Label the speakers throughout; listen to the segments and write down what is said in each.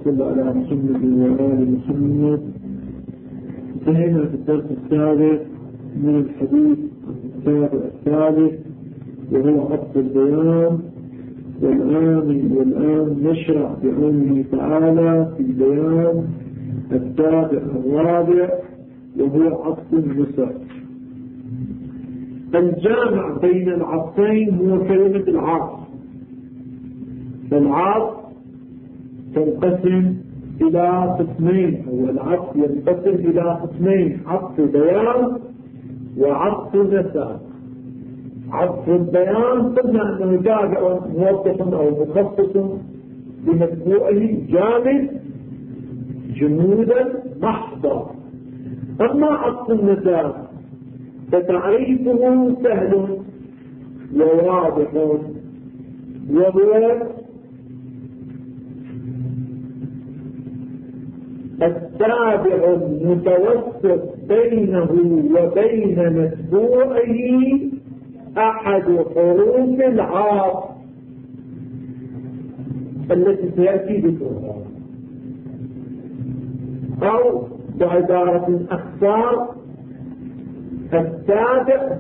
Speaker 1: صل على محمد وآل محمد. انتهينا في الدرس السابق من الحديث عن التابع الثالث وهو عطف البيان، والآن نشرع بعونه تعالى في البيان التابع الرابع وهو عطف النسب. الجامع بين العطفين هو كلمة العطف. فالعطف تنقسم إلى قسمين، أو العطف ينقسم إلى قسمين: عطف بيان وعطف نسب. عطف البيان قلنا أنه تابع موظف أو مخصص بمتبوعه جامد جمودا محضا. أما عطف النسب فتعريفه سهل وواضح، وهو التابع المتوسط بينه وبين متبوعه أحد حروف العاطف التي سيأتي ذكرها، أو بعبارة أختصار التابع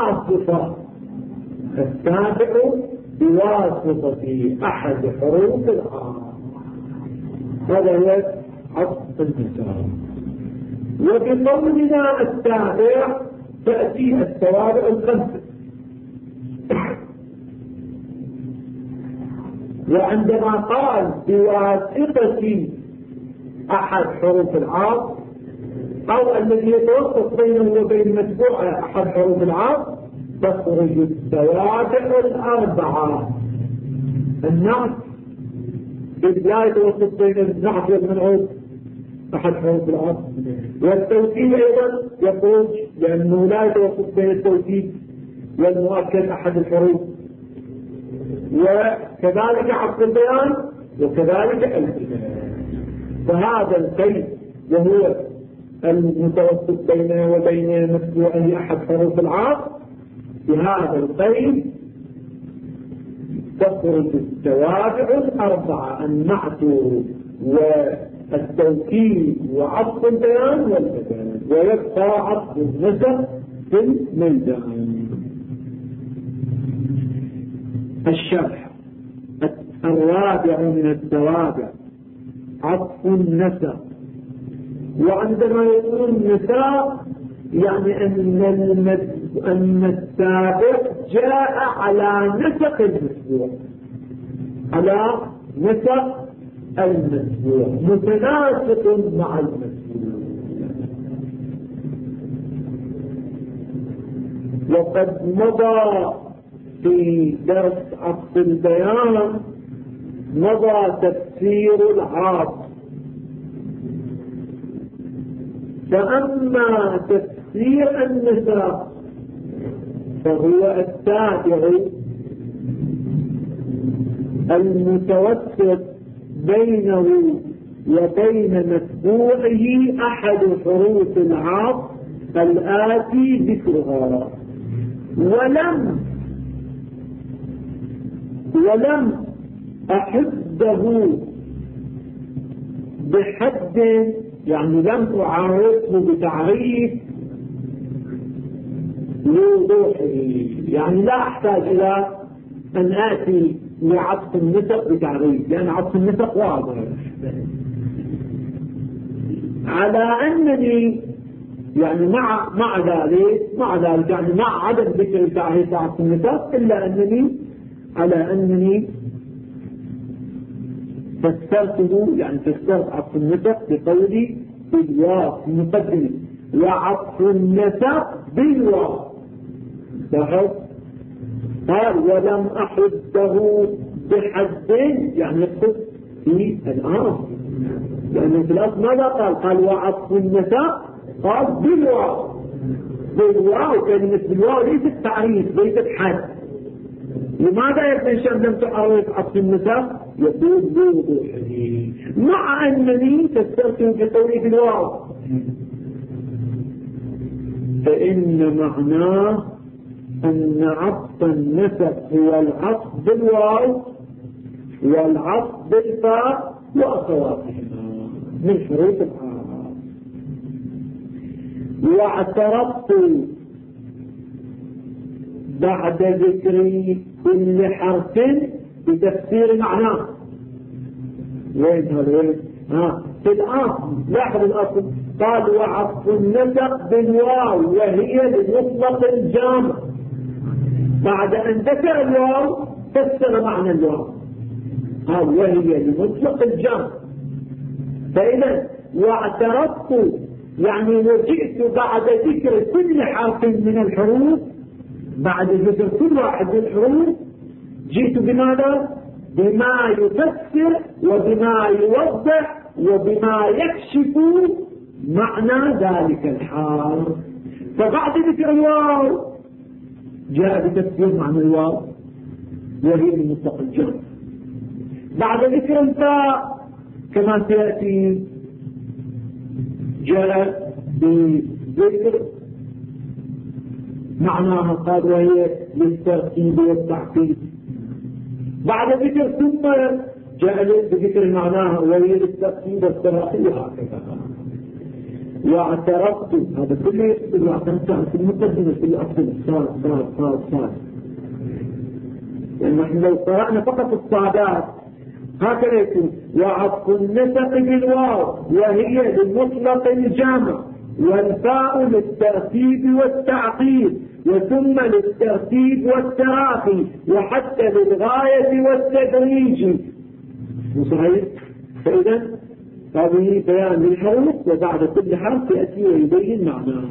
Speaker 1: بواسطة أحد حروف العاطف. هذا هو عطف النسب. وبقولنا التابع تأتي التوابع الخمسة. وعندما قال بواسطة أحد حروف العاطف أو الذي يتوسط بينه وبين متبوعه أحد حروف العاطف، تخرج التوابع الأربعة: النعت لا يتوسط بين النعت والمنعوت أحد حروف العاطف، والتوكيد أيضا يخرج لأنه لا يتوسط بين التوكيد والمؤكد أحد الحروف، وكذلك عطف البيان وكذلك البيان. فهذا القيد وهو المتوسط بينه وبين متبوعه أحد حروف العاطف، بهذا القيد تخرج التوابع الأربعة: النعت والتوكيد وعطف البيان والبيان، ويبقى عطف النسب في الميدان. الشرح الرابع من التوابع عطف النسب. وعندما يقول النسب يعني أن التابع جاء على نسق المتبوع، على نسق المتبوع، متناسق مع المتبوع. وقد مضى في درس عطف البيان مضى تفسير العاطف، فأما تفسير النسب فهو التابع المتوسط بينه وبين متبوعه أحد حروف العاطف الآتي ذكرها. ولم أحده بحد، يعني لم أعرفه بتعريف لوضوحه، يعني لا أحتاج إلى أن آتي لعطف النسق بتعريف، لأن عطف النسق واضح. على أنني يعني مع ذلك يعني مع عدم ذكر تعريف عطف النسق، إلا أنني فسرته، يعني فسرت عطف النسق بقولي بالواو في مقدمة: وعطف النسق بالواو. قال ولم أحده بحد، يعني يقصد في الآن، لأنه في الأصل ماذا قال وعطف النسق، قال بالواو كلمة بالواو ليست تعريف، ليست حد. لماذا يا ابن هشام لم تعرف عطف النسق؟ يقول بوضوحه، مع أنني فسرته بقولي بالواو، فإن معناه أن عطف النسب هو العطف بالواو والعطف بالفاء وأخواتهما من حروف العرب. واعترضت بعد ذكر كل حرف بتفسير معناه. وين هذا وين؟ في الأصل لاحظ الأصل قال وعطف النسق بالواو وهي لمطلق الجامع. بعد أن ذكر الواو فسر معنى الواو قال وهي لمطلق الجامع. فإذا واعترضت يعني وجئت بعد ذكر كل حرف من الحروف، بعد ذكر كل واحد من الحروف جئت بماذا؟ بما يفسر وبما يوضح وبما يكشف معنى ذلك الحرف. فبعد ذكر الواو جاء بتفسير معنى الواو وهي من مطلق الجمع. بعد ذكر الفاء كما سيأتي جاء بذكر معناها قال وهي للترتيب والتعقيد. بعد ذكر ثم جاء بذكر معناها وهي للترتيب والتراخي وهكذا. واعترضت هذا كله يقصد واعترضت في المقدمة في الأصل الصاد. لأن نحن لو قرأنا فقط الصادات هكذا يكون وعطف النسق بالواو وهي للمطلق الجامع والفاء للترتيب والتعقيد وثم للترتيب والتراخي وحتى للغاية والتدريج. صحيح؟ فإذا هذه بيان للحروف وبعد كل حرف يأتي ويبين معناه.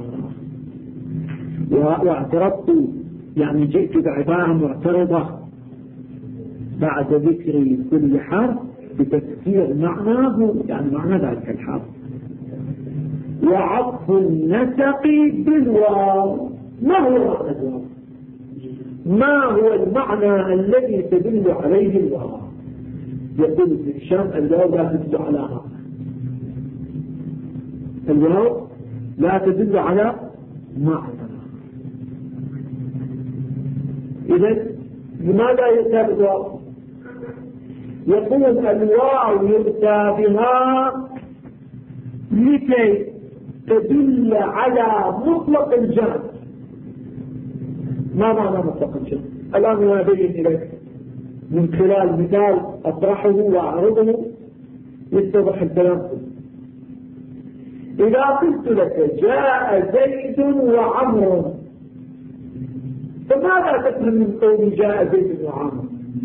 Speaker 1: واعترضت يعني جئت بعبارة معترضة بعد ذكر كل حرف بتفسير معناه يعني معنى ذلك الحرف. وعطف النسق بالواو ما هو معنى الواو؟ ما هو المعنى الذي تدل عليه الواو؟ يقول ابن هشام الواو لا تدل على هذا. الواو لا تدل على معنى. إذن لماذا يؤتى بالواو؟ يقول الواو يؤتى بها لكي تدل على مطلق الجمع. ما معنى مطلق الجمع؟ الآن أنا أبين إليك من خلال مثال أطرحه وأعرضه يتضح الكلام. إذا قلت لك جاء زيد وعمر فماذا تفهم من قول جاء زيد وعمر؟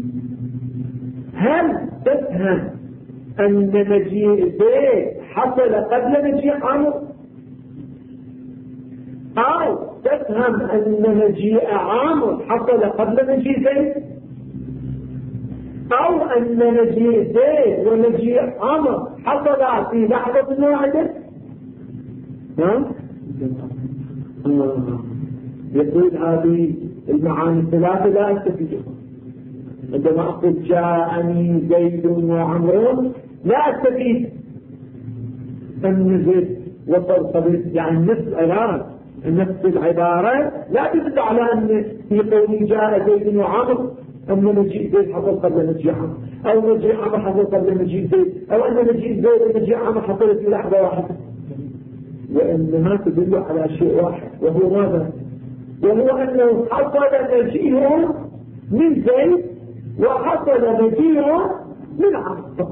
Speaker 1: هل تفهم أن مجيء زيد حصل قبل مجيء عمر؟ أو تفهم أن مجيء عمر حصل قبل مجيء زيد؟ أو أن مجيء زيد ومجيء عمر حصل في لحظة واحدة؟ يقول هذه المعاني الثلاثة لا أستفيدها. عندما أقول جاءني زيد وعمر لا أستفيد أن زيد وصل قبل يعني نفس العبارة نفس العبارة لا تدل على أن في قوله جاء زيد وعمر أن مجيء زيد حصل قبل مجيء عمر أو مجيء عمر حصل قبل مجيء زيد أو أن مجيء زيد ومجيء عمر حصل في لحظة واحدة. وإنها تدل على شيء واحد وهو ماذا؟ وهو أنه حصل مجيء من زيد وحصل مجيء من عمر.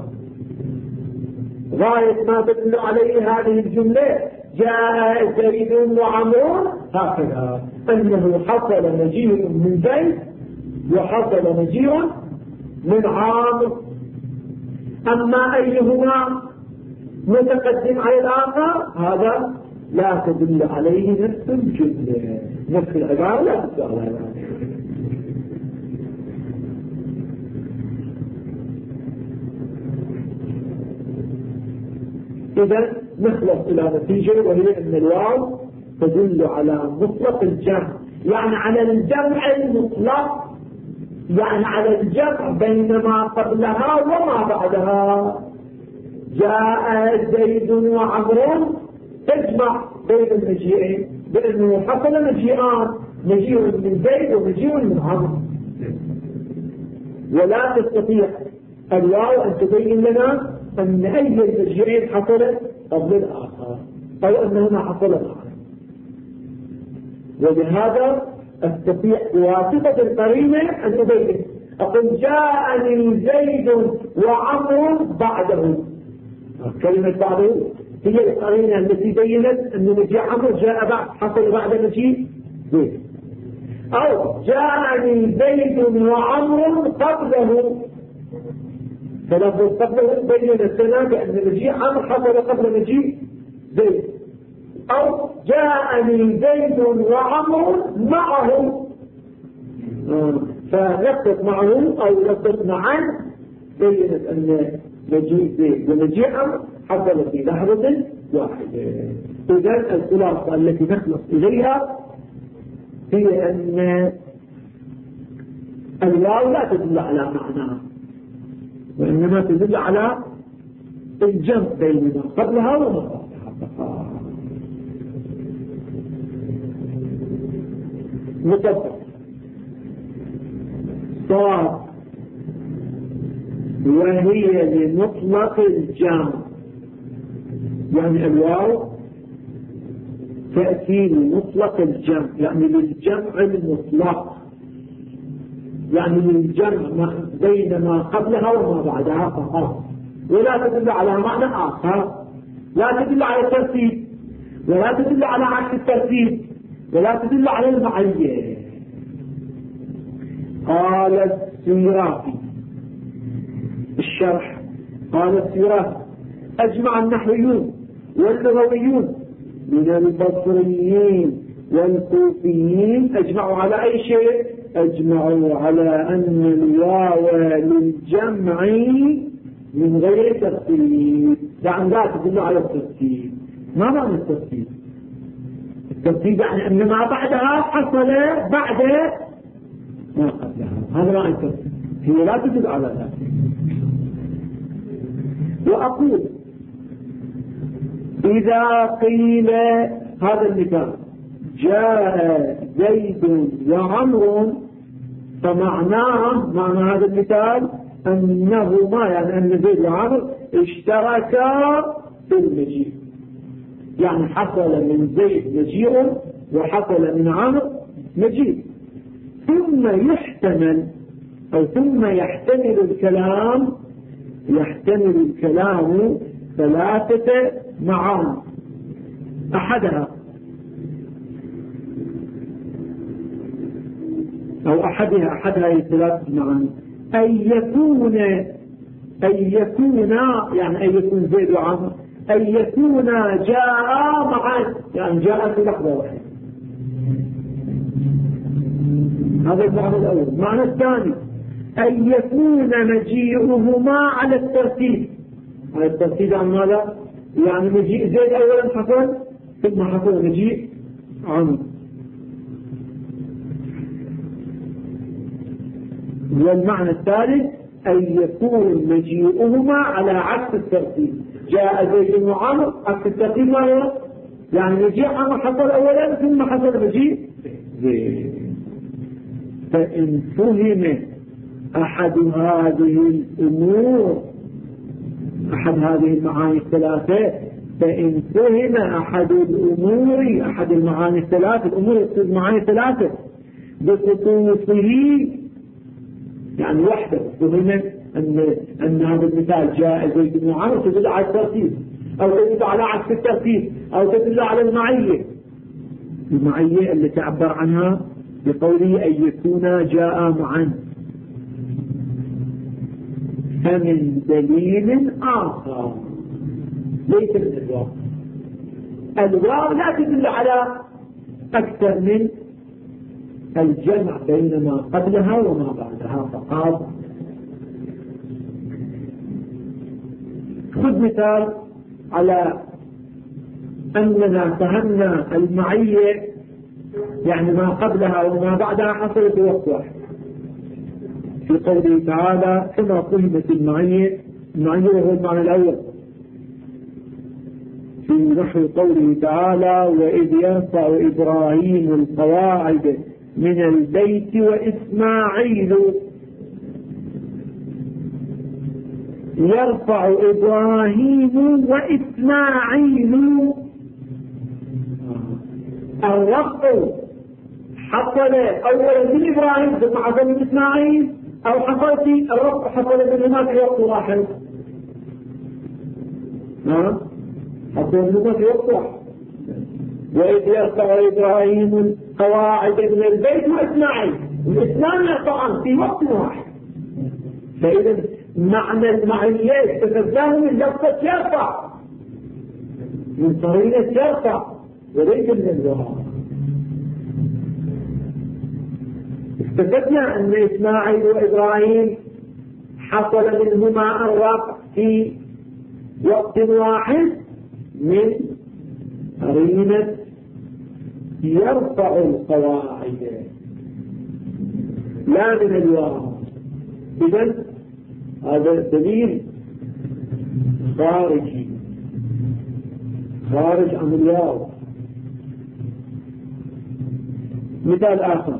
Speaker 1: غاية ما تدل عليه هذه الجملة جاء زيد وعمر هكذا أنه حصل مجيء من زيد وحصل مجيء من عمر. أما أيهما متقدم على الآخر هذا لا تدل عليه نفس الجملة نفس العبارة لا تدل على ذلك. إذا نخلص إلى نتيجة وهي أن الواو تدل على مطلق الجمع يعني على الجمع المطلق يعني على الجمع بين ما قبلها وما بعدها. جاء زيد وعمر تجمع بين المجيئين بأنه حصل مجيئان مجيء من زيد ومجيء من عمر. ولا تستطيع الواو أن تبين لنا أن أي المجيئين حصل قبل الآخر أو أنهما حصل معا. ولهذا أستطيع بواسطة القرينة أن أبين، أقول جاءني زيد وعمر بعده. كلمة بعده هي القرينة التي بينت أن مجيء عمر جاء بعد، حصل بعد مجيء زيد. أو جاءني زيد وعمر قبله، فلفظ قبله بين السنة بأن مجيء عمر حصل قبل مجيء زيد. أو جاءني زيد وعمر معه، فلفظ معه أو لفظ معا بينت أن مجيء زيد ومجيء عمر حصل في لحظة واحدة. إذن الخلاصة التي نخلص إليها هي أن الواو لا تدل على معناها، وإنما تدل على الجمع بين ما قبلها وما بعدها. مطبق صاد وهي لمطلق الجمع، يعني الواو تأتي لمطلق الجمع، يعني للجمع المطلق، يعني للجمع بين ما قبلها وما بعدها فقط، ولا تدل على معنى آخر، لا تدل على الترتيب ولا تدل على عكس الترتيب ولا تدل على المعية. قال السيرافي الشرح، قال السيرافي أجمع النحويون واللغويون من البصريين والكوفيين أجمعوا على أي شيء؟ أجمعوا على أن الواو للجمع من غير ترتيب، يعني لا تدل على الترتيب. ما معنى الترتيب؟ الترتيب يعني أن ما بعدها حصل بعد ما قبلها، هذا معنى الترتيب، هي لا تدل على ذلك. وأقول إذا قيل هذا المثال جاء زيد وعمر، فمعناه معنى هذا المثال أنهما، يعني أن زيد وعمر اشتركا في المجيء، يعني حصل من زيد مجيء وحصل من عمر مجيء. ثم يحتمل أو ثم يحتمل الكلام ثلاثة معاني، أحدها أو أحدها ثلاثة معاني: أن يكون يعني أن يكون زيد وعمر، أن يكون جاء معا، يعني جاء في لحظة واحدة، هذا المعنى الأول. المعنى الثاني أن يكون مجيئهما على الترتيب. على الترتيب عن ماذا؟ يعني مجيء زيد أولا حصل ثم حصل مجيء عمر. والمعنى الثالث أن يكون مجيئهما على عكس الترتيب، جاء زيد وعمر عكس الترتيب ماذا؟ يعني مجيء عمر حصل أولا ثم حصل مجيء زيد. فإن فهم أحد هذه الأمور، أحد هذه المعاني الثلاثة، فإن فهم أحد الأمور، أحد المعاني الثلاثة، الأمور يقصد معاني ثلاثة بخصوصه، يعني وحده فهم أن هذا المثال جاء زيد وعمر تدل على الترتيب أو تدل على عكس الترتيب أو تدل على المعية التي عبر عنها بقوله أن يكونا جاء معا. فمن دليل آخر ليس من الواو، الواو لا تدل على أكثر من الجمع بين ما قبلها وما بعدها فقط. خذ مثال على أننا فهمنا المعية، يعني ما قبلها وما بعدها حصل في وقت واحد، في قوله تعالى كما فهمت المعية وهو المعنى الأول في نحو قوله تعالى وإذ يرفع إبراهيم القواعد من البيت وإسماعيل. يرفع إبراهيم وإسماعيل. الرفع حصل أولا من إبراهيم ثم حصل من إسماعيل، أو حصل في الرفع حصل منهما في وقت واحد؟ حصل منهما في وقت واحد. وإذ يرفع إبراهيم القواعد من البيت وإسماعيل، والاثنان يرفعان في وقت واحد. فإذا معنى المعنيات تتفهم من لفظة يرفع، من قرينة يرفع وليس من الوراء. استفدنا أن إسماعيل وإبراهيم حصل منهما الرفع في وقت واحد من قرينة يرفع القواعد لا من الوراء. إذن هذا دليل خارجي خارج عن الواو. مثال آخر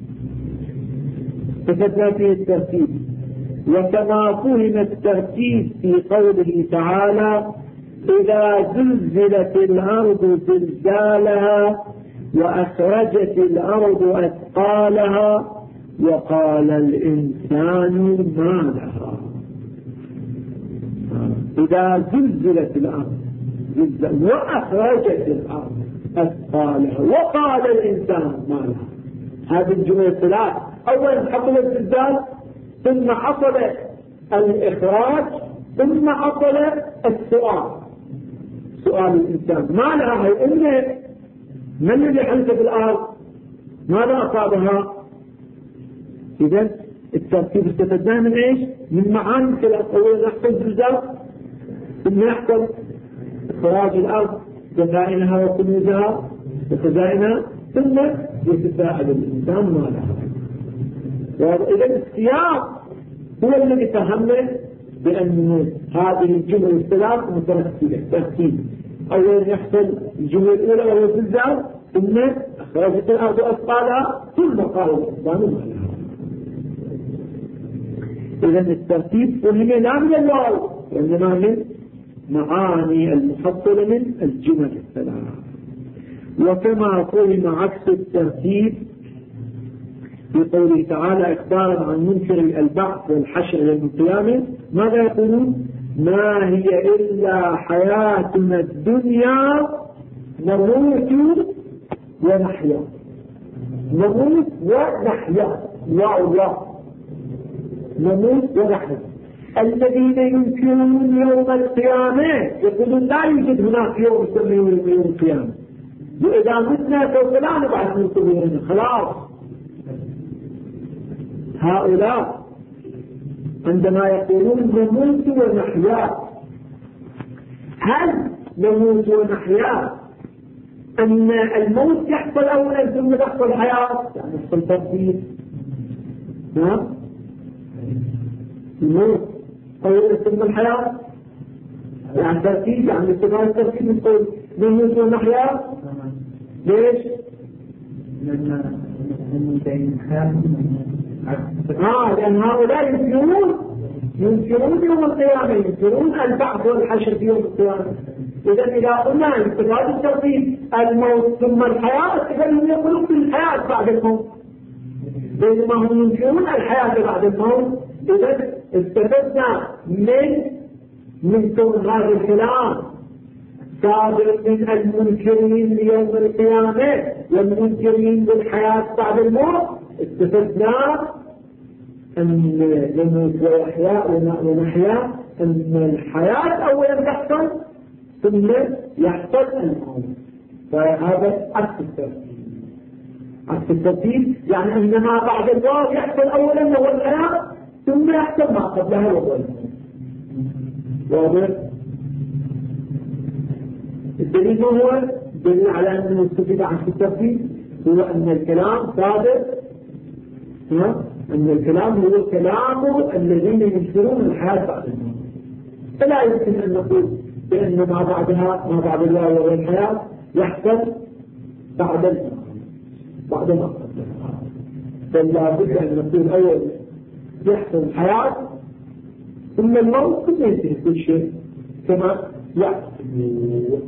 Speaker 1: استفدنا فيه الترتيب. وكما فهم الترتيب في قوله تعالى إذا زلزلت الأرض زلزالها وأخرجت الأرض أثقالها وقال الإنسان ما لها. إذا زلزلت الأرض وأخرجت الأرض أثقالها وقال الإنسان ما لها. هذه الجملة ثلاث. أولا حصل الزلزال، ثم حصل الإخراج، ثم حصل السؤال. سؤال الإنسان ما لها، هي أمه من الذي حدث في الأرض؟ ماذا أصابها؟ إذن الترتيب استفدناه من إيش؟ من معاني الثلاث. أولا يحصل زلزال، ثم يحصل إخراج الأرض دفائنها وكنوزها وخزائنها، ثم يتساءل الإنسان ما لها. وإذن السياق هو الذي فهمنا بأن هذه الجمل الثلاث مترتبة ترتيب. أولا يحصل الجملة الأولى وهو الزلزال، ثم أخرجت الأرض أثقالها، ثم قال الإنسان ما لها. إذن الترتيب فهم لا من الواو وإنما من معاني المحصلة من الجمل الثلاث. وكما فهم عكس الترتيب في قوله تعالى إخبارا عن منكر البعث والحشر يوم القيامة، ماذا يقولون؟ ما هي إلا حياتنا الدنيا نموت ونحيا. نموت ونحيا، الله نموت ونحيا. الذين ينكرون يوم القيامة يقولون لا يوجد هناك يوم يسمى يوم القيامة، وإذا متنا سوف لا نبعث من قبورنا خلاص. هؤلاء عندما يقولون نموت ونحيا، هل نموت ونحيا أن الموت يحصل أولا ثم تحصل الحياة؟ يعني يحصل ترتيب. الموت أولا ثم الحياة، يعني ترتيب، يعني استفاد الترتيب نقول نموت ونحيا. ليش؟ لأن هؤلاء ينكرون يوم القيامة، ينكرون البعث والحشر في يوم القيامة. إذا قلنا استفاد الترتيب الموت ثم الحياة، فهم يقولون بالحياة بعد الموت، بينما هم ينكرون الحياة بعد الموت. إذا استفدنا من كون هذا الكلام صادر من المنكرين ليوم القيامة والمنكرين للحياة بعد الموت، استفدنا أن نموت ونحيا، أن الحياة أولا تحصل ثم يحصل الموت. فهذا عكس الترتيب. عكس الترتيب يعني أن ما بعد الموت يحصل أولا وهو الحياة، ثم يحصل ما قبلها وهو الموت. واضح؟ الدليل هو الدليل على أنه استفيد عن الترتيب هو أن الكلام صادر، أن الكلام هو كلام الذين ينكرون الحياة بعد الموت. فلا يمكن أن نقول بأن ما بعد الواو وهو الحياة يحصل بعد الموت بعد ما قبلها. بل لا بد أن نقول أول يحصل الحياة ثم الموت ثم ينتهي كل شيء كما يحسبون.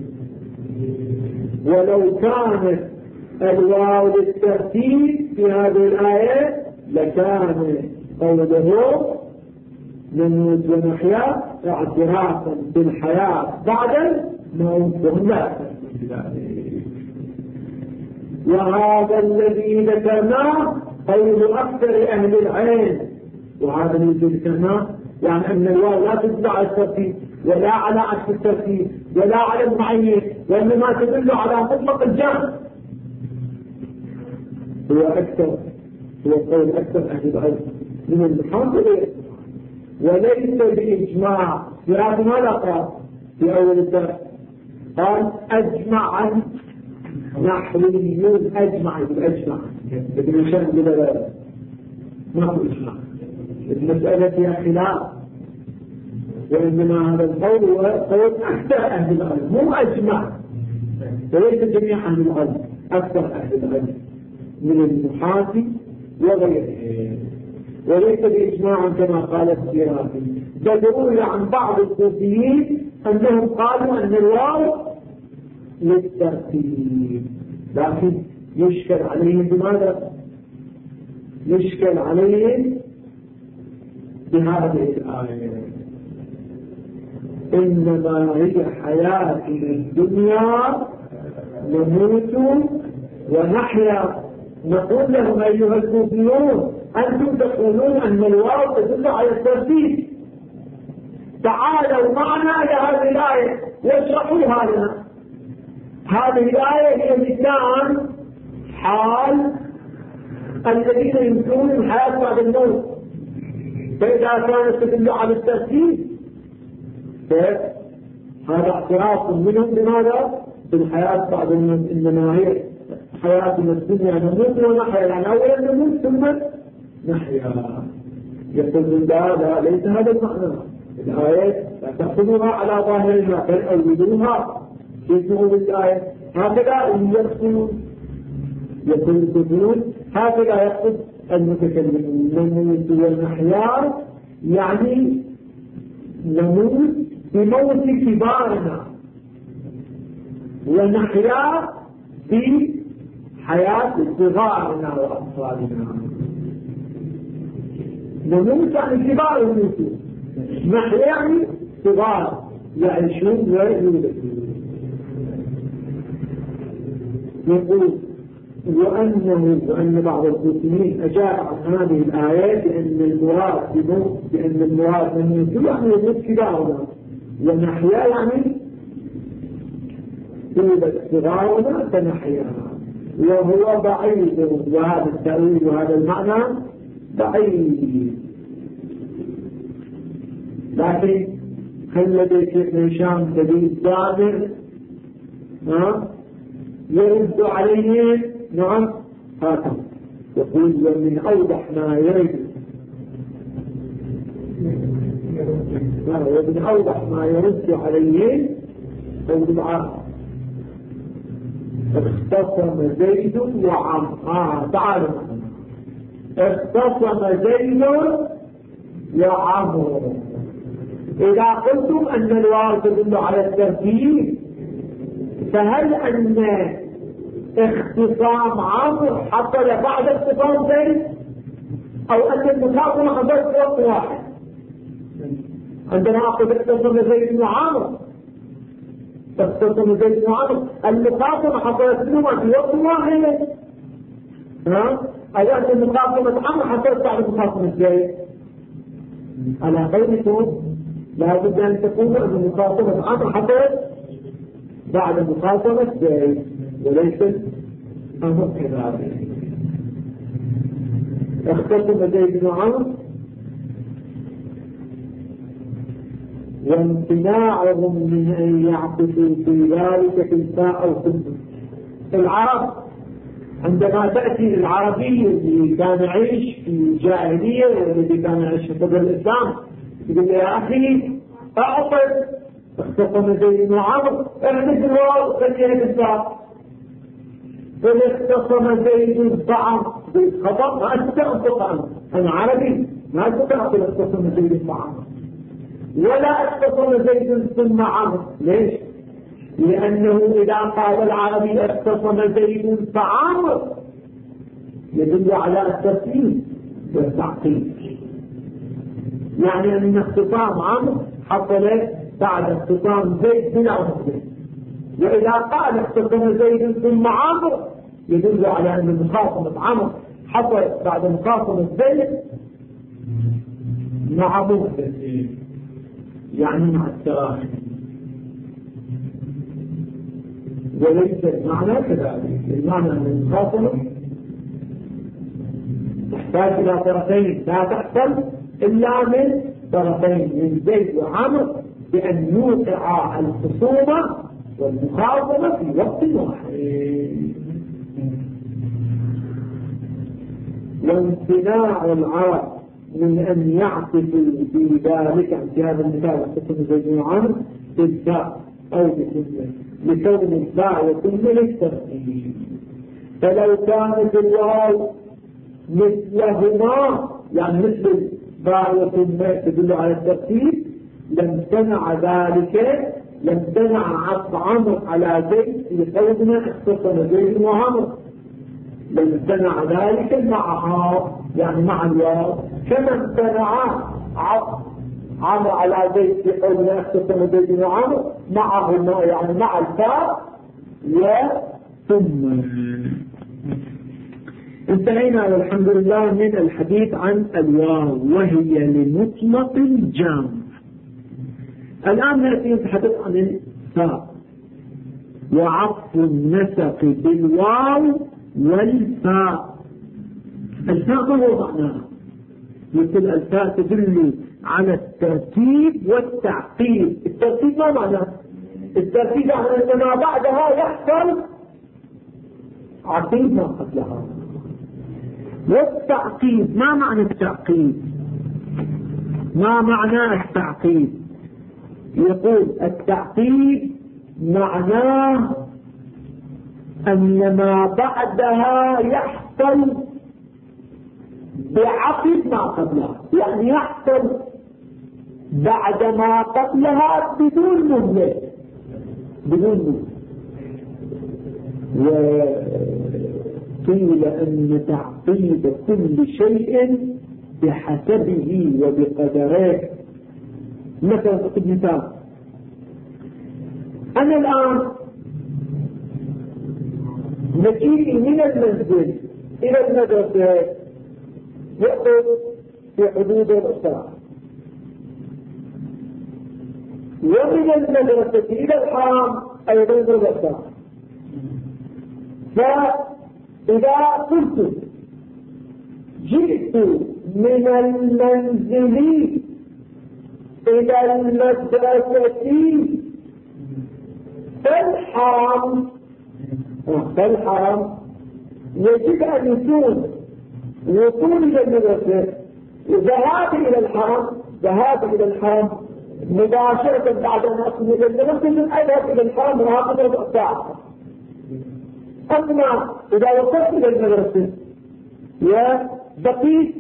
Speaker 1: ولو كانت الواو للترتيب في هذه الآية لكان قوله نموت ونحيا اعترافا بالحياة بعد الموت وهم لا وهذا الذي ذكرناه قول أكثر أهل العلم. وهذا الذي ذكرناه يعني أن الواو لا تدل على الترتيب ولا على عكس الترتيب ولا على المعين وإنما تدل على مطلق الجمع. هو قول أكثر أهل العلم من المحاضرين وليس بإجماع. في هذا ماذا قال في أول الدرس؟ قال أجمع نحويون. أجمع ابن هشام بلا ما هو إجماع. المسألة فيها خلاف وإنما هذا القول هو قول أكثر أهل العلم مو أجمع وليس جميع أهل العلم أكثر أهل العلم من المحاكي وغيره وليس بإجماع كما قال السيرافي. بل روي عن بعض الصوفيين أنهم قالوا أن الواو للترتيب لكن يشكل عليهم بماذا؟ يشكل عليهم بهذه الآية إنما هي حياتنا الدنيا نموت ونحيا. نقول لهم أيها الكوفيون أنتم تقولون أن الواو تدل على الترتيب تعالوا معنا إلى هذه الآية واشرحوها لنا. هذه الآية هي مثال حال الذين يمكنون الحياة بعد الموت فإذا كانت تدل على الترتيب هذا اعتراف منهم بماذا؟ بالحياة بعد الموت. إنما هي حياتنا الدنيا نموت ونحيا يعني أولا نموت ثم نحيا. يقول من لا ليس هذا المعنى. الآية لا تأخذوها على ظاهرها بل أولوها يسمعوا بالآية هكذا يقول هكذا يقصد المتكلمون نموت ونحيا يعني نموت بموت كبارنا ونحيا في حياة صغارنا وأطفالنا. نموت يعني كبار يموتون نحيا يعني صغار يعيشون ويولدون. يقول وأن بعض المسلمين أجاب عن هذه الآيات بأن المراد من يموت يعني يموت كبارنا ونحيا يعني صغارنا فنحيا. وهو بعيد وهذا التأويل وهذا المعنى بعيد. لكن هل لديك ابن هشام دليل ظاهر يرد عليه؟ نعم هذا يقول ومن أوضح ما يرد ومن أوضح ما يرد عليه قول العرب اختصم زيد وعمر. تعالوا اختصم زيد وعمر. إذا قلتم أن الواو تدل على الترتيب فهل أن اختصام عمرو حصل بعد اختصام زيد أو أن المخاصمة حصلت في وقت واحد؟ عندما أقول اختصم زيد وعمرو اختصم زيد وعمرو المخاصمة حصلت منهما في وقت واحد أو أن المخاصمة عمرو حصلت بعد مخاصمة زيد؟ على قولكم لا بد أن تكون أن مخاصمة عمرو حصلت بعد مخاصمة زيد وليس أمر كذلك. اختصم زيد وعمرو وامتناعهم من أن يعطفوا في ذلك الفاء أو خبز. العرب عندما تأتي العربي الذي كان يعيش في الجاهلية والذي كان يعيش في قبل الإسلام يقول يا أخي أعطف اختصم زيد وعمرو احدث الواو خليها بالفاء. فاختصم زيد الطعام بالخطأ ما أستطيع الطعام أنا عربي ما أستطيع اختصم زيد الطعام ولا اختصم زيد ثم عمرو. ليش؟ لأنه إذا قال العربي اختصم زيد فعمرو يدل على الترتيب والتعقيد، يعني أن اختصام عمرو حصل بعد اختصام زيد بلا مختص. وإذا قال اختصم زيد ثم عمرو يدل على أن مخاصمة عمرو حصل بعد مخاصمة زيد مع مختص، يعني مع التراخي. وليس المعنى كذلك. المعنى أن المخاصمة تحتاج إلى طرفين لا تحصل إلا من طرفين من زيد وعمرو بأن يوقع الخصومة والمخاصمة في وقت واحد. وامتناع العرب من أن يعطفوا في ذلك في هذا المثال خصوصا زيد وعمرو بالفاء أو بكلمة لكون الفاء وكلمة للترتيب. فلو كانت الواو مثلهما يعني مثل باء وكلمة تدل على الترتيب لامتنع ذلك، لامتنع عطف عمرو على زيد لقولنا اختصم زيد وعمرو، لامتنع ذلك معها يعني مع الواو، كما امتنع عطف عمرو على زيد في قولنا اختصم زيد وعمرو معه يعني مع الفاء وثم. انتهينا والحمد لله من الحديث عن الواو وهي لمطلق الجمع. الآن نأتي نتحدث عن الفاء وعطف النسق بالواو والفاء. الفاء ما هو معناها؟ مثل الفاء تدل على الترتيب والتعقيد. الترتيب ما معناه؟ الترتيب يعني أن ما بعدها يحصل عقيد ما قبلها. والتعقيد ما معنى التعقيد؟ ما معنى التعقيد؟ يقول التعقيد معناه أن ما بعدها يحصل بعقد ما قبلها، يعني يحصل بعد ما قبلها بدون مهلة، بدون مهلة. وقيل أن تعقيد كل شيء بحسبه وبقدره. مثلا أخذ مثال، أنا الآن مجيئي من المنزل إلى المدرسة يأخذ في حدود الأسرة، ومن المدرسة إلى الحرم أيضا الأسرة. فإذا قلت جئت من المنزل إلى المدرسة فالحرم يجب أن يكون وصول إلى المدرسة وذهاب إلى الحرم مباشرة بعد أن أصل إلى المدرسة من أذهب إلى الحرم وهذا ربع ساعة. أما إذا وصلت إلى المدرسة وبقيت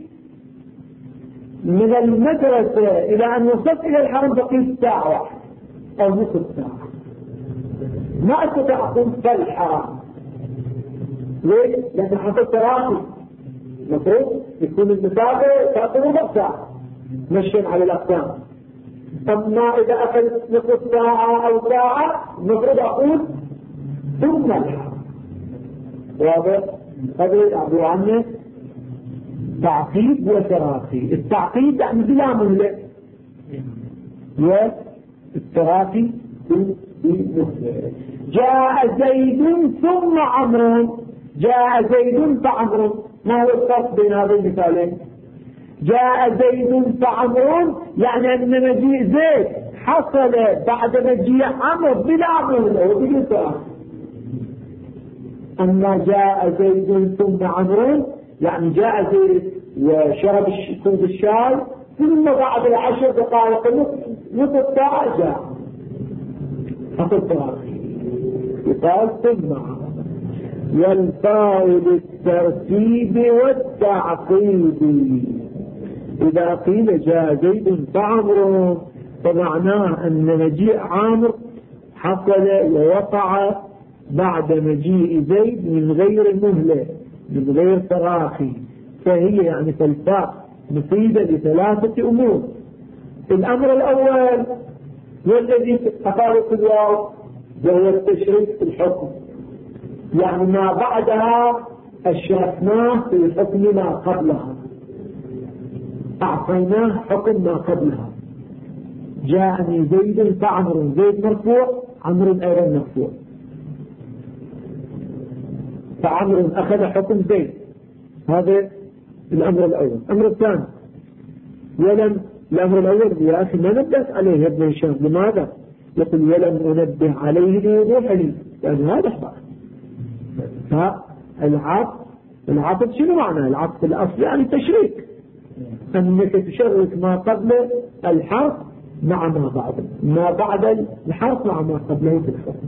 Speaker 1: من المدرسة إلى أن وصلت إلى الحرم بقيت ساعة واحدة أو نصف ساعة، ما أستطيع أقول فالحرم. ليش؟ لأن حصل تراخي، المفروض يكون المسافة تأخذ ربع ساعة مشيا على الأقسام. أما إذا أخذت نصف ساعة أو ساعة المفروض أقول ثم الحرم. واضح؟ هذا يعبر عنه تعقيد وتراخي. التعقيد يعني بلا مهلة، والتراخي بمهلة. جاء زيد ثم عمرو، جاء زيد فعمرو. ما هو الفرق بين هذين المثالين؟ جاء زيد فعمرو يعني أن مجيء زيد حصل بعد مجيء عمرو بلا مهلة وبدون تراخي. أما جاء زيد ثم عمرو يعني جاء زيد وشرب كوب الشاي ثم بعد 10 دقائق نصف ساعة جاء حصل تراخي يقال ثم. والفاء للترتيب والتعقيد. إذا قيل جاء زيد فعمرو فمعناه أن مجيء عامر حصل ووقع بعد مجيء زيد من غير مهلة من غير تراخي، فهي يعني فالفاء مفيدة لثلاثة أمور. الأمر الأول والذي تفارق الواو وهو التشريك في الحكم، يعني ما بعدها أشركناه في حكم ما قبلها، أعطيناه حكم ما قبلها. جاءني زيد فعمر، زيد مرفوع، عمرو أيضا مرفوع، فعمرو أخذ حكم زيد. هذا الأمر الأول. الأمر الثاني الأمر الأول يا أخي ما نبدأت عليه يا ابن هشام، لماذا؟ يقول ولم أنبه عليه لوضوحه، لأن هذا أخبار. فالعطف شنو معنى العطف؟ الأصل يعني تشريك، أنك تشرك ما قبل الحرف مع ما بعد الحرف مع ما قبله في الحكم.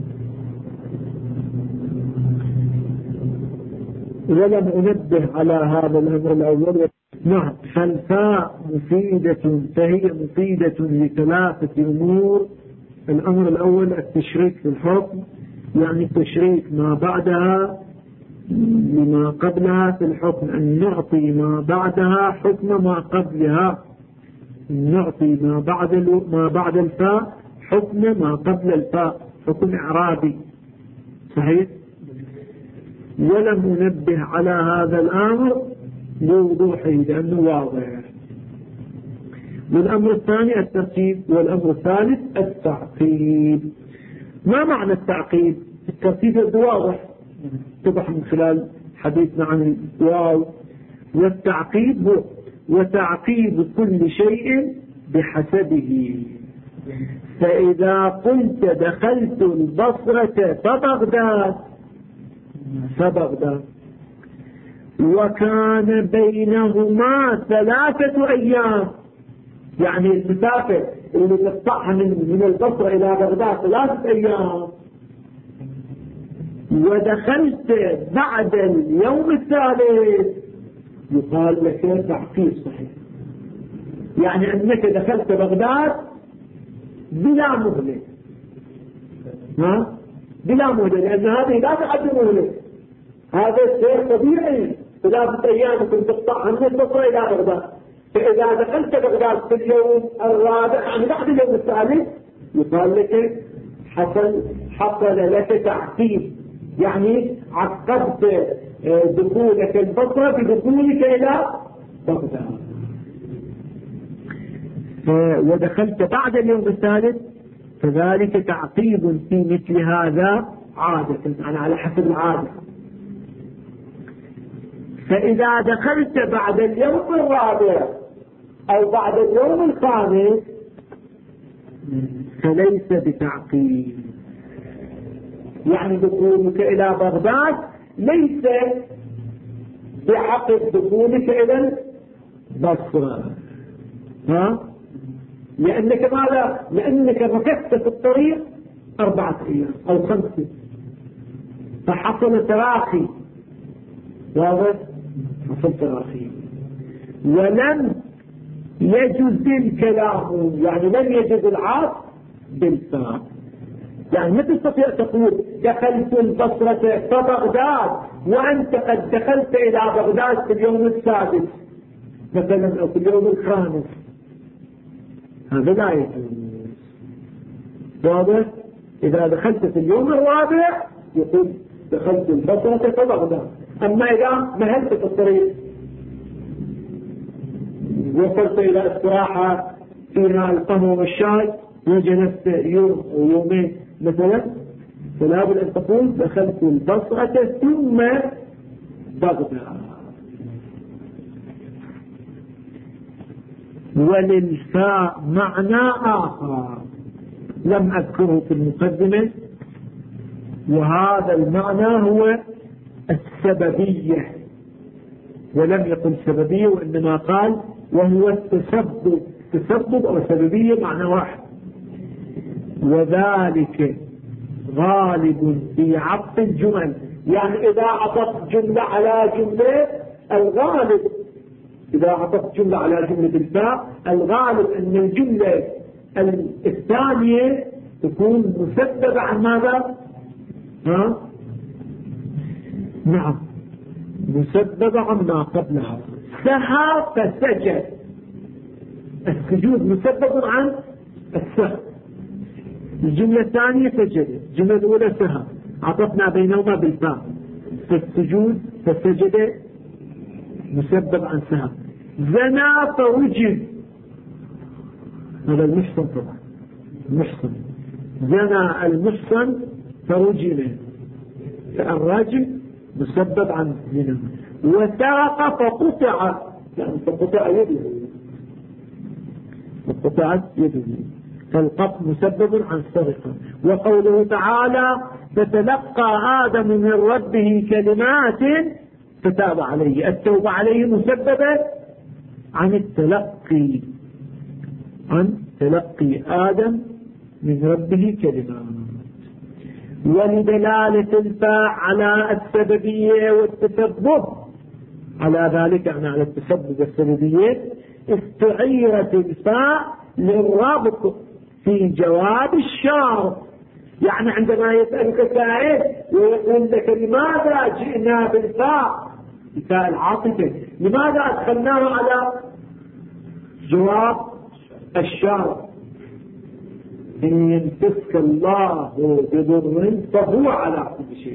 Speaker 1: ولم أنبه على هذا الأمر الأول. نعم، فالفاء مفيدة، فهي مفيدة لثلاثة أمور. الأمر الأول التشريك في الحكم، يعني تشريك ما بعدها لما قبلها في الحكم، أن نعطي ما بعدها حكم ما قبلها، نعطي ما بعد الفاء حكم ما قبل الفاء، حكم إعرابي صحيح. ولم ننبه على هذا الأمر لوضوحه لأنه واضح. والأمر الثاني الترتيب، والأمر الثالث التعقيب. ما معنى التعقيب؟ الترتيب واضح اتضح من خلال حديثنا عن الواو. والتعقيب هو وتعقيب كل شيء بحسبه. فإذا قلت دخلت البصرة فبغداد وكان بينهما 3 أيام، يعني المسافة اللي تقطعها من البصرة إلى بغداد 3 أيام، ودخلت بعد اليوم الثالث، يقال لك تعقيب صحيح، يعني أنك دخلت بغداد بلا مهلة، بلا مهلة، لأن هذه لا تعد مهلة، هذا سير طبيعي 3 أيام كنت تقطعها من البصرة إلى بغداد. فإذا دخلت بغداد في اليوم الرابع يعني بعد اليوم الثالث، يقال لك حصل لك تعقيب، يعني عقبت دخولك البصرة بدخولك إلى بغداد. ودخلت بعد اليوم الثالث، فذلك تعقيب في مثل هذا عادة، يعني على حسب العادة. فإذا دخلت بعد اليوم الرابع أو بعد اليوم الخامس فليس بتعقيب، يعني دخولك إلى بغداد ليس بعقب دخولك إلى البصرة. لأنك ماذا؟ لأنك ركبت في الطريق 4 أيام أو 5، فحصل تراخي، واضح؟ حصل تراخي. ولم يجوز الكلام، يعني لم يجوز العاص بالفاء، يعني ما تستطيع تقول دخلت البصرة فبغداد وأنت قد دخلت إلى بغداد في اليوم السادس مثلا أو في اليوم الخامس، هذا لا يجوز. واضح؟ إذا دخلت في اليوم الرابع يقول دخلت البصرة فبغداد. أما إذا مهلت في الطريق وصلت إلى استراحة فيها القهوة والشاي وجلست يوم أو يومين مثلا، فلا بد أن تقول دخلت البصرة ثم بغداد. وللفاء معنى آخر لم أذكره في المقدمة، وهذا المعنى هو السببية، ولم يقل سببية وإنما قال وهو التسبب. تسبب أو سببية معنى واحد، وذلك غالب في عطف الجمل، يعني إذا عطفت جملة على جملة الغالب، إذا عطفت جملة على جملة الفاء الغالب أن الجملة الثانية تكون مسببة عن ماذا؟ نعم، مسببة عما قبلها. سهى فسجد، السجود مسبب عن السهى. الجملة الثانية سجد، الجملة الأولى سهى، عطفنا بينهما بالفاء. فالسجود فسجد مسبب عن سهى. زنا فرجم، هذا المحصن طبعا، المحصن زنا المحصن فرجم، فالراجم مسبب عن زنا. وسرق فقطع، يعني فقطع يده، فقطعت يده، فالقطع مسبب عن السرقة. وقوله تعالى فتلقى آدم من ربه كلمات فتاب عليه، التوبة عليه مسببة عن التلقي، عن تلقي آدم من ربه كلمات. ولدلالة الفاء على السببية والتسبب على ذلك، يعني على التسبب والسببية، استعيرت الفاء للربط في جواب الشرط. يعني عندما يسألك سائل ويقول لك لماذا جئنا بالفاء، الفاء العاطفة، لماذا أدخلناه على جواب الشرط؟ إن يمسك الله بضر فهو على كل شيء،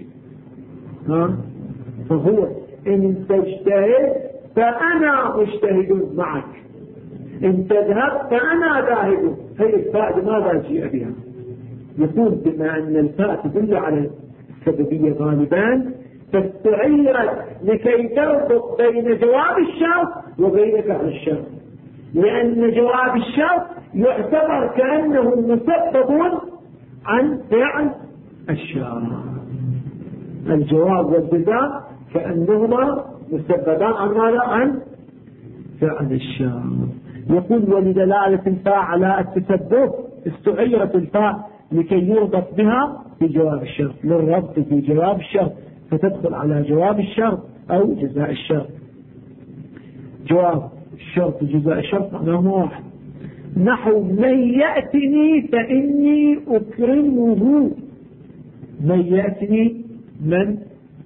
Speaker 1: فهو إن تجتهد فأنا مجتهد معك، إن تذهب فأنا ذاهب. هي الفاء ماذا جاء بها؟ يقول بما أن الفاء تدل على السببية غالبا، فاستعيرت لكي تربط بين جواب الشرط وبين فعل الشرط، لأن جواب الشرط يعتبر كأنه مسبب عن فعل الشرط. الجواب والجزاء كأنهما مسببان عن ماذا؟ عن فعل الشرط. يقول ولدلالة الفاء على التسبب استعيرت الفاء لكي يربط بها في جواب الشرط، للربط في جواب الشرط، فتدخل على جواب الشرط أو جزاء الشرط. جواب الشرط وجزاء الشرط معناهما واحد. نحو من يأتني فإني أكرمه، من يأتني، من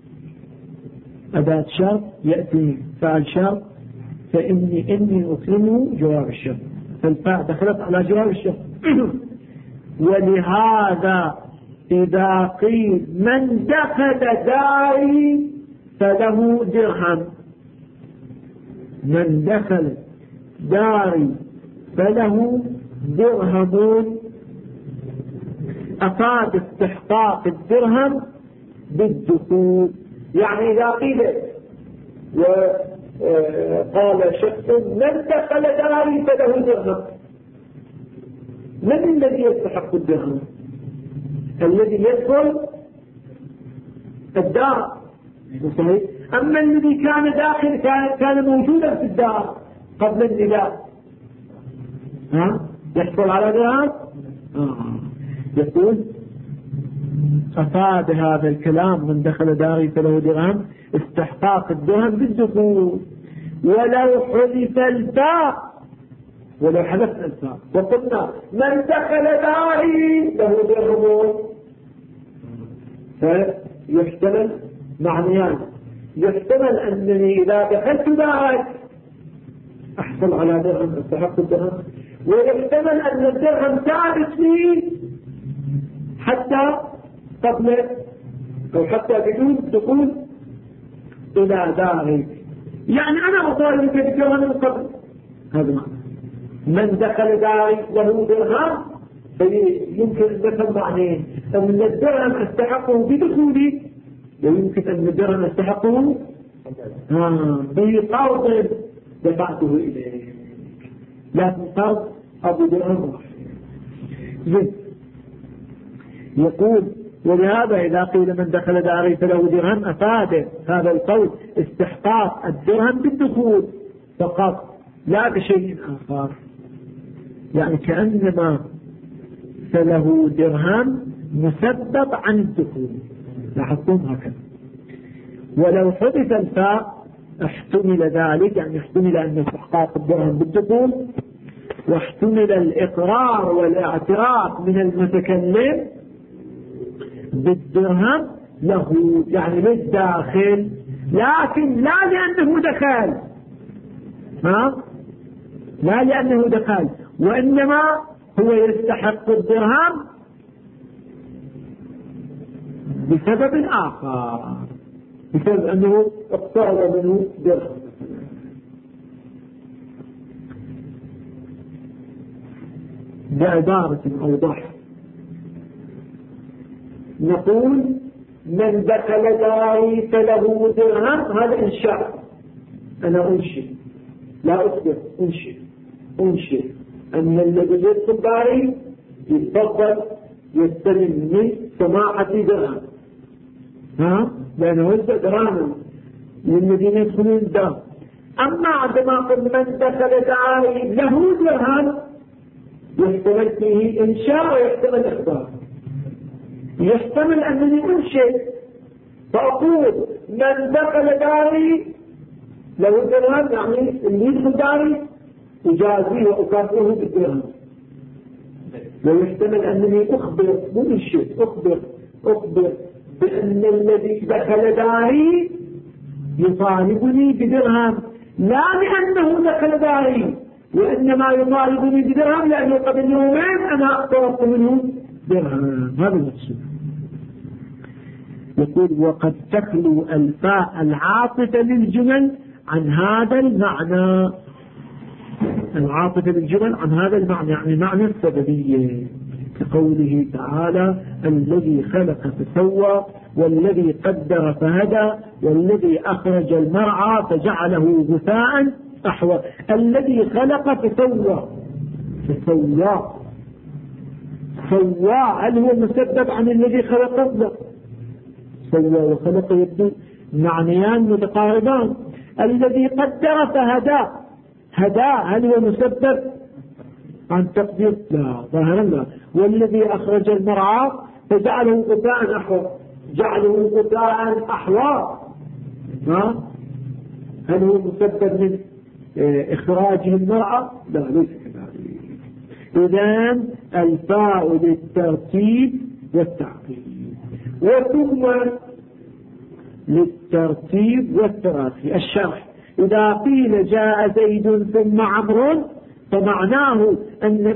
Speaker 1: أداة شرط، يأتي فعل شرط، فإني أكرمه جواب الشرط، فالفاء دخلت على جواب الشرط. ولهذا إذا قيل من دخل داري فله درهم، من دخل داري فله درهم، أفاد استحقاق الدرهم بالدخول. يعني إذا قيل وقال شخص من دخل داري فله درهم، من الذي يستحق الدرهم؟ الذي يدخل الدار، صحيح؟ أما الذي كان داخل كان موجودا في الدار قبل النداء، يحصل على درهم. يقول أفاد هذا الكلام من دخل داري فله درهم استحقاق الدرهم بالدخول. ولو حذف الفاء، ولو حذفنا الفاء وقلنا من دخل داري له درهم، فيحتمل معنيان، يحتمل أنني إذا دخلت دارك أحصل على درهم استحق الدرهم، ويحتمل أن الدرهم ثابت لي حتى قبل أو حتى بدون دخول إلى داري، يعني أنا أطالبك بدرهم من قبل. هذا معنى من دخل داري له درهم، فيمكن أن نفهم معنين، أن الدرهم استحقه بدخولي، ويمكن أن الدرهم استحقه بقرض دفعته إليه، لكن قرض أبو درهم واحد. يقول ولهذا إذا قيل من دخل داري فله درهم أفاد هذا القول استحقاق الدرهم بالدخول فقط لا بشيء آخر، يعني كأنما فله درهم مسبب عن الدخول، لاحظتم هكذا. ولو حدث الفاء احتمل ذلك، يعني احتمل أن استحقاق الدرهم بالدخول، واحتمل الإقرار والاعتراف من المتكلم بالدرهم له يعني للداخل، لكن لا لأنه دخل، لا لأنه دخل، وإنما هو يستحق الدرهم بسبب آخر، بسبب أنه اقترض منه درهم. بعبارة أوضح نقول من دخل داري فله درهم، هذا إنشاء، أنا أنشئ لا أخبر، أنشئ أن الذي يدخل داري يتفضل يستلم من سماحة درهم، لأنه يدفع دراهم للذين يدخلون الدار. أما عندما قل من دخل داري له درهم يحتمل فيه إنشاء ويحتمل إخبار. يحتمل أنني أنشئ فأقول من دخل داري له درهم، يعني اللي يدخل داري أجازيه وأكافئه بالدرهم. ويحتمل أنني أخبر مو أنشئ، أخبر بأن الذي دخل داري يطالبني بدرهم، لا لأنه دخل داري، وإنما يطالبني بدرهم لأنه قبل يومين أنا اقترضت منه درهم. هذا المقصود. يقول وقد تخلو الفاء العاطفة للجمل عن هذا المعنى، العاطفة للجمل عن هذا المعنى، يعني معنى السببية، كقوله تعالى الذي خلق فسوى والذي قدر فهدى والذي أخرج المرعى فجعله غثاء أحوى. الذي خلق فسوى، سوى هل هو مسبب عن الذي خلق؟ لا، سوى وخلق يبدو معنيان متقاربان. الذي قدر فهدى، هل هو مسبب عن تقدير؟ لا، ظاهرا لا. والذي أخرج المرعى فجعله غثاء أحوى، جعله غثاء أحوى، هل هو مسبب من إخراجه المرعى؟ لا، ليس كذلك. إذن الفاء للترتيب والتعقيب، وثم للترتيب والتراخي. الشرح: إذا قيل جاء زيد ثم عمرو فمعناه أن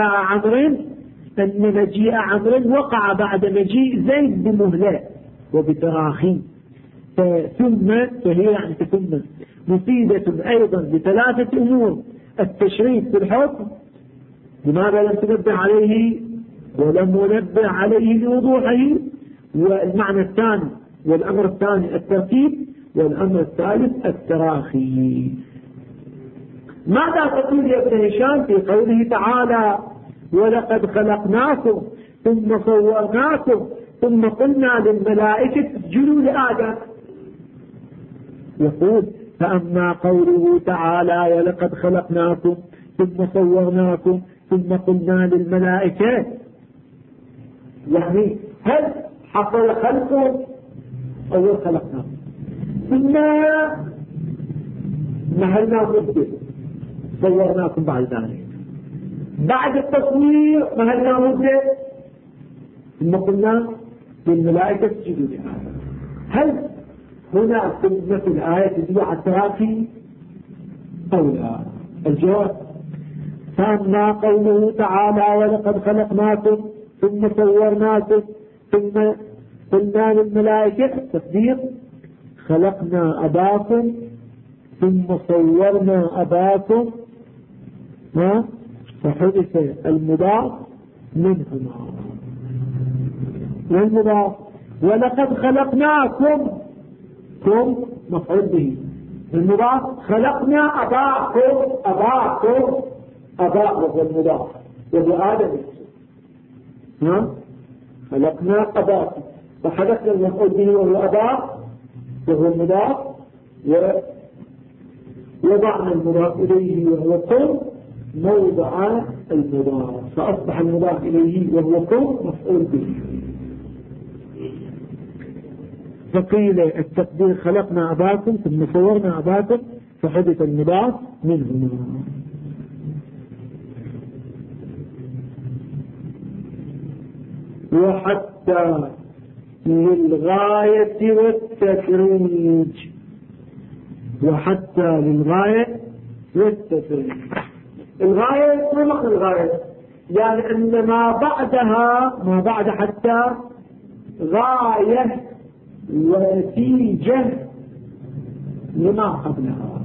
Speaker 1: مجيء عمرو وقع بعد مجيء زيد بمهلة وبتراخي. فهي يعني ثم مفيدة أيضا بثلاثة أمور: التشريف في الحكم، لماذا لم تنبه عليه ولم ننبه عليه لوضوحه، والمعنى الثاني والأمر الثاني الترتيب، والأمر الثالث التراخي. ماذا تقول يا ابن هشام في قوله تعالى ولقد خلقناكم ثم صورناكم ثم قلنا للملائكة اسجدوا لآدم؟ يقول: فأما قوله تعالى ولقد خلقناكم ثم صورناكم ثم قلنا للملائكة، يعني هل حصل خلقهم أول خلقناكم ثم مهلنا مدة صورناكم بعد ذلك، بعد التصوير مهلنا مدة ثم قلنا للملائكة اسجدوا لآدم؟ هل هنا خدمة الآية تدل على التراخي أو لا؟ الجواب: فأما قوله تعالى ولقد خلقناكم ثم صورناكم ثم قلنا للملائكة، تقدير خلقنا أباكم ثم صورنا أباكم، فحدث المضاف منهما، والمضاف ولقد خلقناكم كم مفعول به، المضاف خلقنا أباكم أباء وهو المضاف وهو آدم، خلقنا أباكم فحدثنا المفعول به وهو أباء وهو المضاف، ووضعنا المضاف إليه وهو كم موضع المضاف، فأصبح المضاف إليه وهو كم مفعول به. فقيل التقدير خلقنا أباكم ثم صورنا أباكم فحدث المضاف منهما. وحتى للغاية والتدريج. وحتى للغاية والتدريج. الغاية ما معنى الغاية؟ يعني أن ما بعدها، ما بعد حتى، غاية ونتيجة لما قبلها.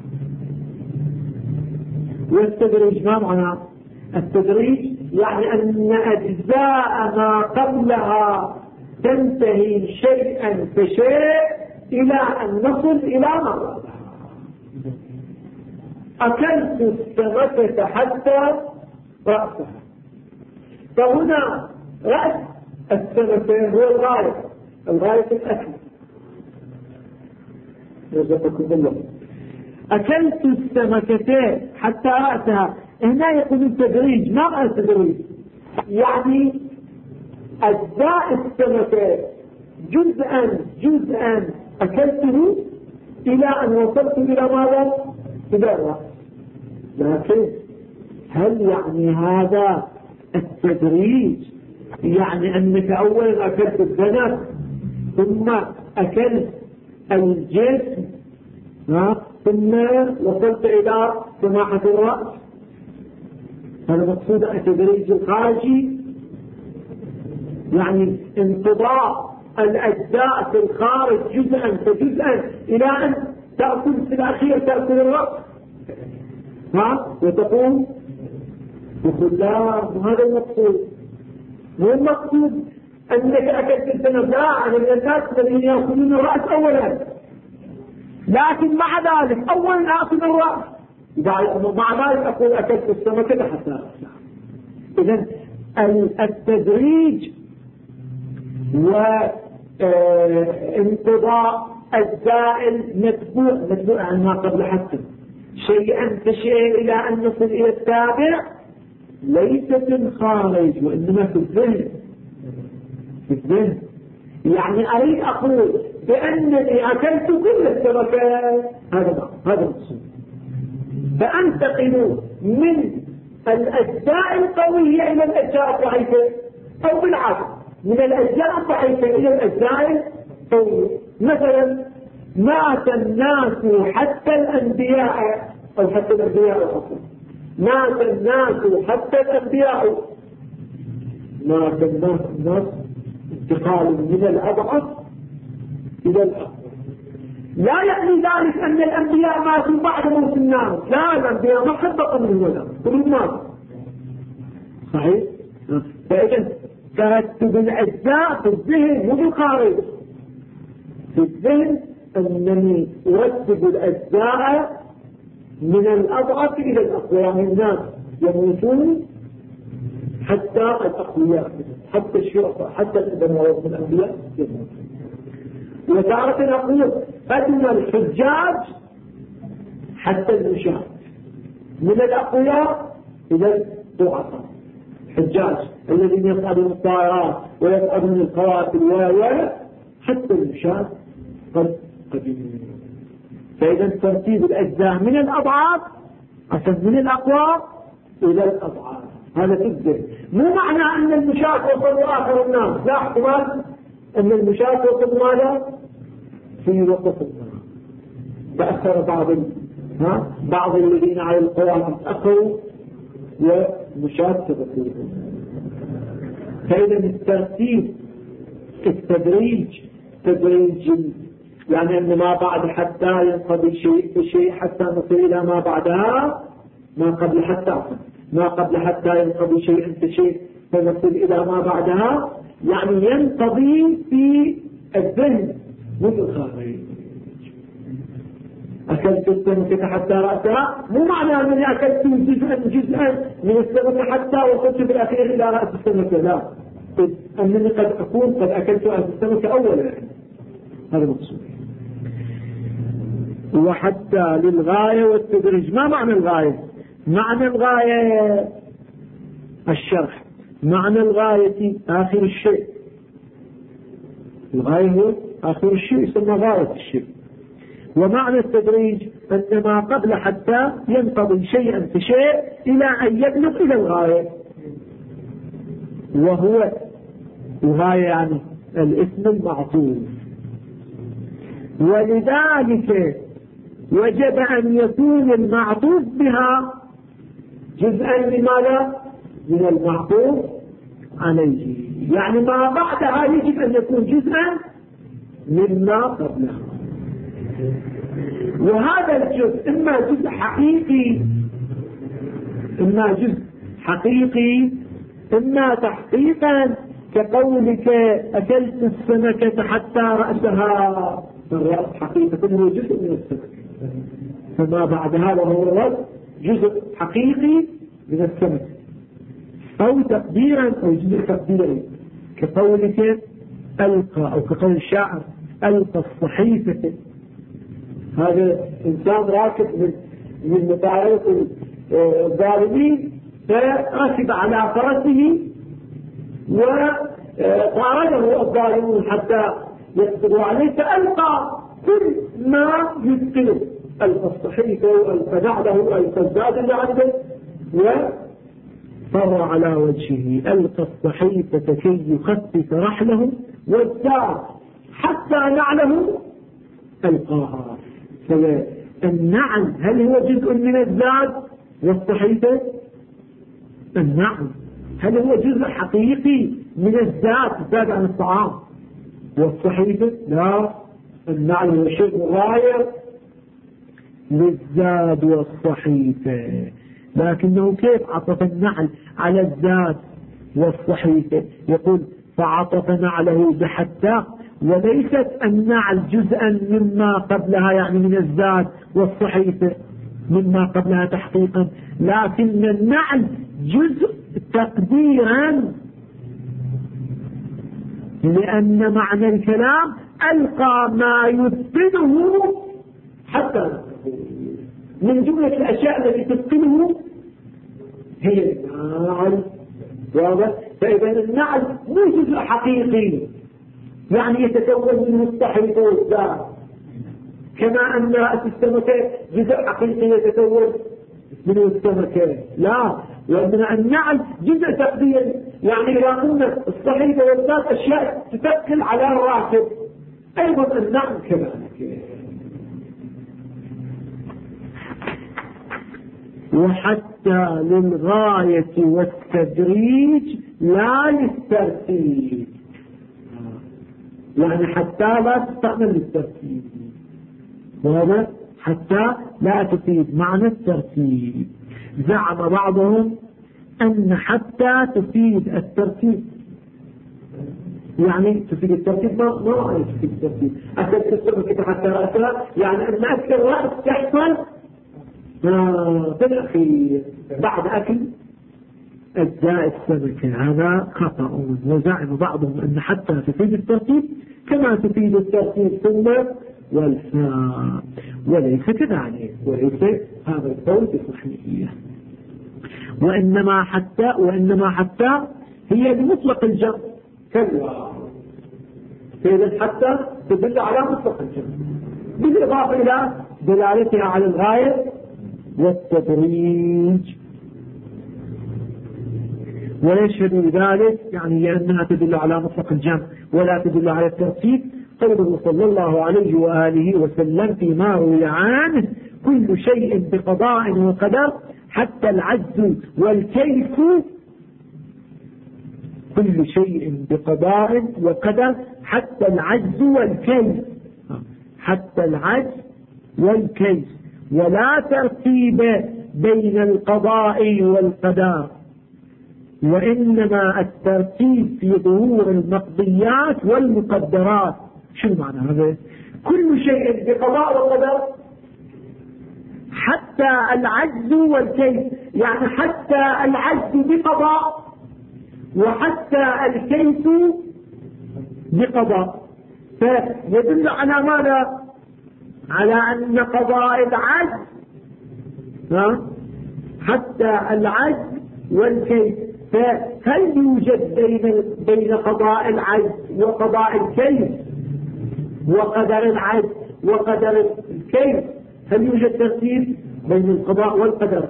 Speaker 1: والتدريج ما معنى؟ التدريج يعني أن أجزاء ما قبلها تنتهي شيئا فشيء إلى أن نصل إلى ما بعدها. أكلت السمكة حتى رأسها، فهنا رأس السمكة هو الغاية، الغاية الأكل. رزقكم الله. أكلت السمكتين حتى رأسها، هنا يقول التدريج. ما معنى التدريج؟ يعني أجزاء السمكة جزءا جزءا أكلته إلى أن وصلت إلى ماذا؟ إلى الرأس. لكن هل يعني هذا التدريج يعني أنك أولا أكلت الذنب ثم أكلت الجسم ثم وصلت إلى سماحة الرأس؟ هذا مقصود التدريج الخارجي، يعني انقضاء الأجزاء في الخارج جزءا فجزءا إلى أن تأكل في الأخير تأكل الرأس وتقوم بخلاف. هذا المقصود. مو المقصود أنك أكلت الذنب، لا، أنا من الناس الذين يأكلون الرأس أولا، لكن مع ذلك أولا أكل الرأس، مع ذلك أقول أكلت السمكة حتى رأسها. إذن التدريج وانقضاء الزائل متبوع عن ما قبل حتى، شيئا فشيء إلى أن نصل إلى التابع، ليس في الخارج وإنما في الذهن. في الذهن يعني أريد أقول بأنني أكلت كل السمكات، هذا المقصود. فأنتقل من الأجزاء القوية إلى الأجزاء الضعيفة، أو بالعكس من الأجزاء الضعيفة إلى الأجزاء القوية. مثلا مات الناس حتى الأنبياء، أو حتى الأنبياء أصلا، مات الناس حتى الأنبياء، مات الناس انتقال من الأضعف إلى الأقوى. لا يعني ذلك أن الأنبياء ماتوا بعد موت الناس، لا، الأنبياء ما حبقوا من ولا كلهم ماتوا. صحيح؟ فإذا ترتب الأجزاء في الذهن مو بالخارج. في الذهن أنني أرتب الأجزاء من الأضعف إلى الأقوى، يعني الناس يموتون حتى الأقوياء، حتى الشرطة، حتى الأنبياء يموتون. وتارة أقول أدنى الحجاج حتى المشاة، من الأقوياء إلى الضعفاء. الحجاج الذين يصعدون الطائرات ويصعدون القوافل حتى المشاة قد يموتون. فإذا ترتيب الأجزاء من الأضعاف عشان من الأقوى إلى الأضعاف، هذا تبدأ. مو معنى أن المشاة وصلوا آخر الناس، لا، احتمال أن المشاة وصلوا ماذا في وقت الناس. تأثر بعض الذين على القوافل تأخروا ومشاة تبقيهم. فإذا الترتيب التدريج يعني أن ما بعد حتى ينقضي شيء بشيء حتى نصل إلى ما بعدها، ما قبل حتى ينقضي شيء بشيء فنصل إلى ما بعدها، يعني ينقضي في الذهن مو في الخارج. أكلت السمكة حتى رأسها مو معنى أنني أكلت جزءا من السمكة حتى وصلت بالأخير إلى رأس السمكة، لا، أنني قد أكون قد أكلت رأس السمكة أولا. هذا مقصود. وحتى للغاية والتدريج. ما معنى الغاية؟ معنى الغاية الشرح، معنى الغاية آخر الشيء. الغاية هو آخر الشيء، يسمى غاية الشيء. ومعنى التدريج أن ما قبل حتى ينقضي شيئا فشيء إلى أن يبلغ إلى الغاية، وهو الغاية يعني الاسم المعطوف. ولذلك وجب أن يكون المعطوف بها جزءا لماذا؟ من المعطوف عليه، يعني ما بعدها يجب أن يكون جزءا مما قبلها. وهذا الجزء إما جزء حقيقي، إما جزء حقيقي، إما تحقيقا، كقولك أكلت السمكة حتى رأسها، الرأس حقيقة هو جزء من السمكة، فما بعد هذا هو الرأس جزء حقيقي من السمكة، أو تقديرا أو جزء تقديري، كقولك ألقى، أو كقول الشاعر ألقى الصحيفة. هذا إنسان راكب من مطارات الظالمين، فركب على فرسه وطارده الظالمون حتى يقدروا عليه، فألقى كل ما يتقنه، ألقى الصحيفة وألقى نعله وألقى الزاد اللي عنده، وفر على وجهه ألقى الصحيفة كي يخفف رحله، والزاد حتى نعله ألقاها. فالنعل هل هو جزء من الزاد والصحيفة؟ النعل هل هو جزء حقيقي من الزاد عن الطعام؟ والصحيفة لا، النعل هو شيء مغاير للزاد والصحيفة، لكنه كيف عطف النعل على الزاد والصحيفة؟ يقول فعطف نعله بحتى، وليست النعل جزءا مما قبلها يعني من الزاد والصحيفة مما قبلها تحقيقا، لكن النعل جزء تقديرا، لأن معنى الكلام ألقى ما يتقنه حتى من جملة الأشياء التي تتقنه هي النعل. واضح؟ فإذا النعل مو جزء حقيقي يعني يتكون منه الصحيفة والزاد، كما أن رأس السمكة جزء حقيقي يتكون منه السمكة، لا، لأن النعل جزء تقدير، يعني إذا قلنا الصحيفة والزاد أشياء تتقل على الراكب، أيضا النعل كذلك. وحتى للغاية والتدريج لا للترتيب، يعني حتى لا تستعمل للترتيب، وهذا حتى لا تفيد معنى الترتيب. زعم بعضهم أن حتى تفيد الترتيب، يعني تفيد الترتيب ما تفيد الترتيب. أكلت السمكة حتى رأسها يعني أن أكل رأس تحصل في الأخير بعد أكل أجزاء السمكة، هذا خطأ. وزعم بعضهم أن حتى تفيد الترتيب كما تفيد الترتيب ثم والفاء، وليس كذلك، وليس هذا القول بصحيح. وإنما حتى هي بمطلق الجمع كلا، فإذا حتى تدل على مطلق الجمع بالإضافة إلى دلالتها على الغاية والتدريج. ويشهد ذلك يعني لأنها تدل على مطلق الجمع ولا تدل على الترتيب قوله صلى الله عليه وآله وسلم فيما روي عنه كل شيء بقضاء وقدر حتى العجز والكيف، كل شيء بقضاء وقدر حتى العجز والكيف، حتى العجز والكيف، ولا ترتيب بين القضاء والقدر، وإنما الترتيب في ظهور المقضيات والمقدرات. شو معنى هذا؟ كل شيء بقضاء وقدر حتى العجز والكيف، يعني حتى العجز بقضاء وحتى الكيف بقضاء، فيدل على ماذا؟ على أن قضاء العجز حتى العجز والكيف، فهل يوجد بين قضاء العجز وقضاء الكيف وقدر العجز وقدر الكيف هل يوجد ترتيب بين القضاء والقدر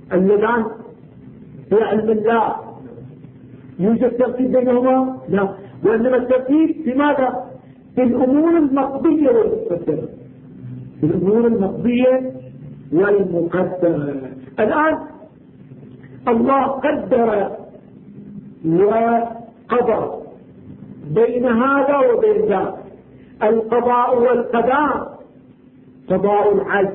Speaker 1: اللذان في علم الله؟ يوجد ترتيب بينهما؟ لا. وإنما الترتيب في ماذا؟ في الأمور المقضية والمقدرة، في الأمور المقضية والمقدرة. الآن الله قدر وقضى بين هذا وبين ذاك. القضاء والقدر قضاء العدل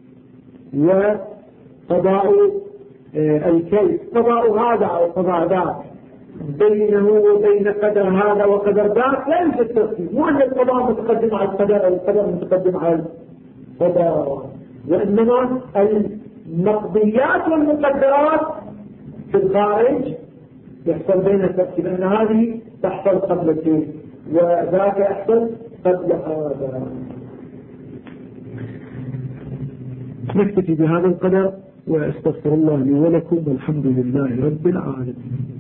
Speaker 1: وقضاء الكيف، قضاء هذا أو قضاء ذاك، بينه وبين قدر هذا وقدر ذاك لا يوجد ترتيب، مو أن القضاء متقدم على القدر أو القدر متقدم على القضاء، وإنما المقضيات والمقدرات في الخارج يحصل بين الترتيب، لأن هذه تحصل قبل الشيء وذاك يحصل قبل هذا. نكتفي بهذا القدر، واستغفر الله لي ولكم، والحمد لله رب العالمين.